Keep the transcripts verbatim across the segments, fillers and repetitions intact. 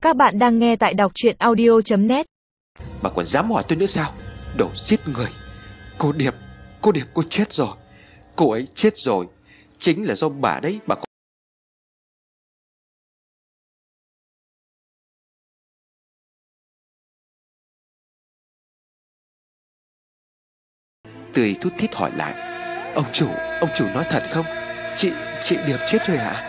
Các bạn đang nghe tại đọc truyện audio chấm net. Bà còn dám hỏi tôi nữa sao? Đồ giết người! Cô Điệp, cô Điệp cô chết rồi. Cô ấy chết rồi. Chính là do bà đấy. Bà có... Tươi thút thít hỏi lại: Ông chủ, ông chủ nói thật không? Chị, chị Điệp chết rồi hả?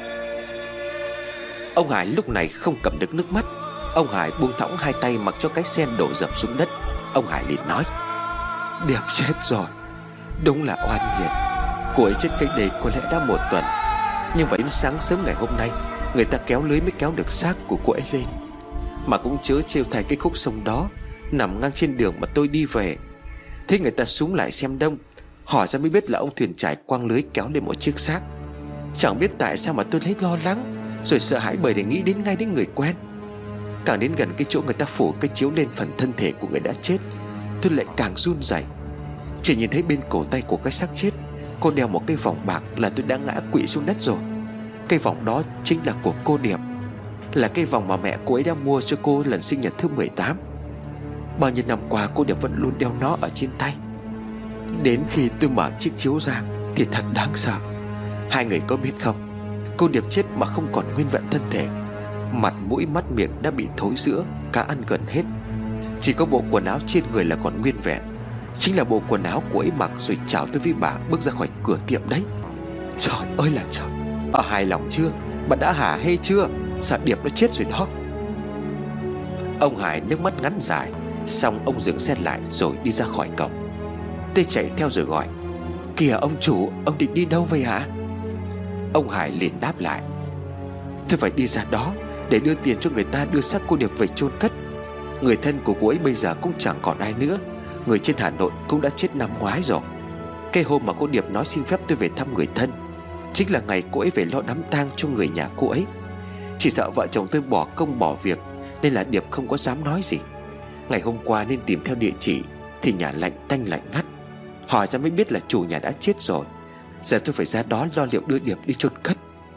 Ông Hải lúc này không cầm được nước mắt. Ông Hải buông thõng hai tay mặc cho cái sen đổ dập xuống đất. Ông Hải liền nói: Điệp chết rồi. Đúng là oan nghiệt. Cô ấy chết cách đây có lẽ đã một tuần. Nhưng phải đến sáng sớm ngày hôm nay người ta kéo lưới mới kéo được xác của cô ấy lên. Mà cũng chớ trêu thay cái khúc sông đó nằm ngang trên đường mà tôi đi về. Thế người ta xúm lại xem đông, hỏi ra mới biết là ông thuyền trải quăng lưới kéo lên một chiếc xác. Chẳng biết tại sao mà tôi thấy lo lắng rồi sợ hãi, bởi để nghĩ đến ngay đến người quen. Càng đến gần cái chỗ người ta phủ cái chiếu lên phần thân thể của người đã chết, tôi lại càng run rẩy. Chỉ nhìn thấy bên cổ tay của cái xác chết cô đeo một cái vòng bạc là tôi đã ngã quỵ xuống đất rồi. Cái vòng đó chính là của cô Điệp, là cái vòng mà mẹ cô ấy đã mua cho cô lần sinh nhật thứ mười tám. Bao nhiêu năm qua cô Điệp vẫn luôn đeo nó ở trên tay. Đến khi tôi mở chiếc chiếu ra thì thật đáng sợ. Hai người có biết không, cô Điệp chết mà không còn nguyên vẹn thân thể. Mặt mũi mắt miệng đã bị thối rữa, cá ăn gần hết. Chỉ có bộ quần áo trên người là còn nguyên vẹn. Chính là bộ quần áo cô ấy mặc rồi chào tôi với bà bước ra khỏi cửa tiệm đấy. Trời ơi là trời! Ở hài lòng chưa? Bà đã hả hê chưa? Sợ Điệp nó chết rồi đó. Ông Hải nước mắt ngắn dài. Xong ông dừng xe lại rồi đi ra khỏi cổng. Tôi chạy theo rồi gọi: Kìa ông chủ, ông định đi đâu vậy hả? Ông Hải liền đáp lại: Tôi phải đi ra đó để đưa tiền cho người ta đưa xác cô Điệp về chôn cất. Người thân của cô ấy bây giờ cũng chẳng còn ai nữa. Người trên Hà Nội cũng đã chết năm ngoái rồi. Cái hôm mà cô Điệp nói xin phép tôi về thăm người thân chính là ngày cô ấy về lo đám tang cho người nhà cô ấy. Chỉ sợ vợ chồng tôi bỏ công bỏ việc nên là Điệp không có dám nói gì. Ngày hôm qua nên tìm theo địa chỉ thì nhà lạnh tanh lạnh ngắt. Hỏi ra mới biết là chủ nhà đã chết rồi. Giờ tôi phải ra đó lo liệu đưa Điệp đi chôn cất.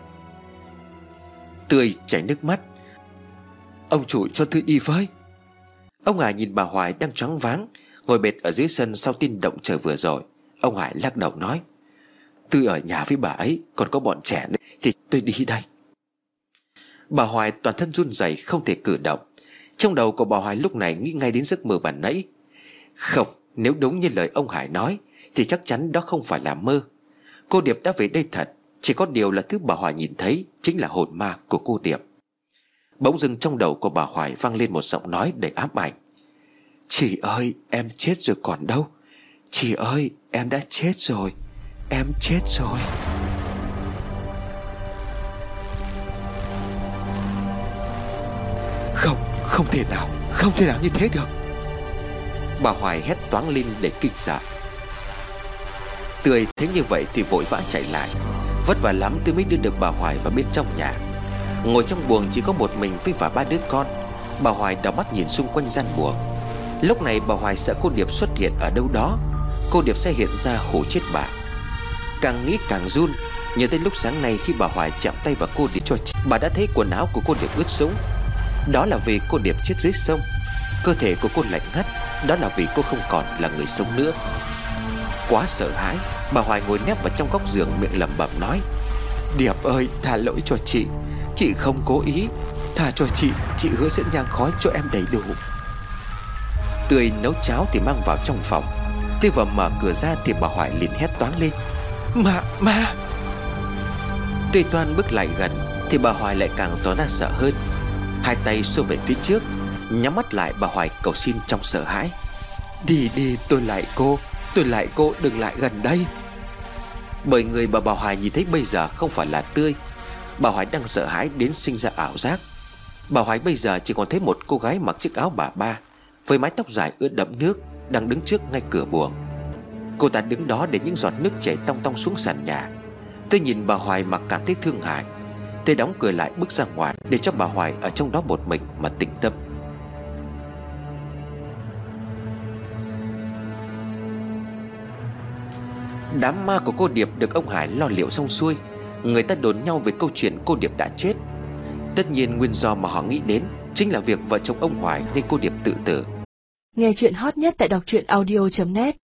Tươi chảy nước mắt: Ông chủ cho tôi đi với. Ông Hải nhìn bà Hoài đang choáng váng ngồi bệt ở dưới sân sau tin động trời vừa rồi. Ông Hải lắc đầu nói: Tôi ở nhà với bà ấy, còn có bọn trẻ nữa thì tôi đi đây. Bà Hoài toàn thân run rẩy không thể cử động. Trong đầu của bà Hoài lúc này nghĩ ngay đến giấc mơ ban nãy. Không, nếu đúng như lời ông Hải nói thì chắc chắn đó không phải là mơ. Cô Điệp đã về đây thật. Chỉ có điều là thứ bà Hoài nhìn thấy chính là hồn ma của cô Điệp. Bỗng dưng trong đầu của bà Hoài vang lên một giọng nói đầy ám ảnh: Chị ơi, em chết rồi còn đâu. Chị ơi, em đã chết rồi. Em chết rồi. Không, không thể nào, không thể nào như thế được. Bà Hoài hét toáng lên để kinh sợ. Tươi thấy như vậy thì vội vã chạy lại. Vất vả lắm Tươi mới đưa được bà Hoài vào bên trong nhà. Ngồi trong buồng chỉ có một mình với và ba đứa con. Bà Hoài đảo mắt nhìn xung quanh gian buồng. Lúc này bà Hoài sợ cô Điệp xuất hiện ở đâu đó. Cô Điệp sẽ hiện ra hù chết bà. Càng nghĩ càng run. Nhớ tới lúc sáng nay khi bà Hoài chạm tay vào cô Điệp cho bà đã thấy quần áo của cô Điệp ướt sũng. Đó là vì cô Điệp chết dưới sông. Cơ thể của cô lạnh ngắt. Đó là vì cô không còn là người sống nữa. Quá sợ hãi, bà Hoài ngồi nép vào trong góc giường miệng lẩm bẩm nói: Điệp ơi, tha lỗi cho chị. Chị không cố ý. Tha cho chị, chị hứa sẽ nhang khói cho em đầy đủ. Tươi nấu cháo thì mang vào trong phòng. Tươi vừa mở cửa ra thì bà Hoài liền hét toáng lên: Ma, ma! Tươi toan bước lại gần thì bà Hoài lại càng tỏ ra sợ hơn. Hai tay xua về phía trước, nhắm mắt lại bà Hoài cầu xin trong sợ hãi: Đi đi, tôi lại cô. Tôi lại cô, đừng lại gần đây. Bởi người mà bà Hoài nhìn thấy bây giờ không phải là Tươi. Bà Hoài đang sợ hãi đến sinh ra ảo giác. Bà Hoài bây giờ chỉ còn thấy một cô gái mặc chiếc áo bà ba với mái tóc dài ướt đẫm nước đang đứng trước ngay cửa buồng. Cô ta đứng đó để những giọt nước chảy tong tong xuống sàn nhà. Tôi nhìn bà Hoài mà cảm thấy thương hại. Tôi đóng cửa lại bước ra ngoài để cho bà Hoài ở trong đó một mình mà tĩnh tâm. Đám ma của cô Điệp được ông Hải lo liệu xong xuôi. Người ta đồn nhau về câu chuyện cô Điệp đã chết. Tất nhiên nguyên do mà họ nghĩ đến chính là việc vợ chồng ông Hoài nên cô Điệp tự tử. Nghe chuyện hot nhất tại đọc truyện audio chấm net.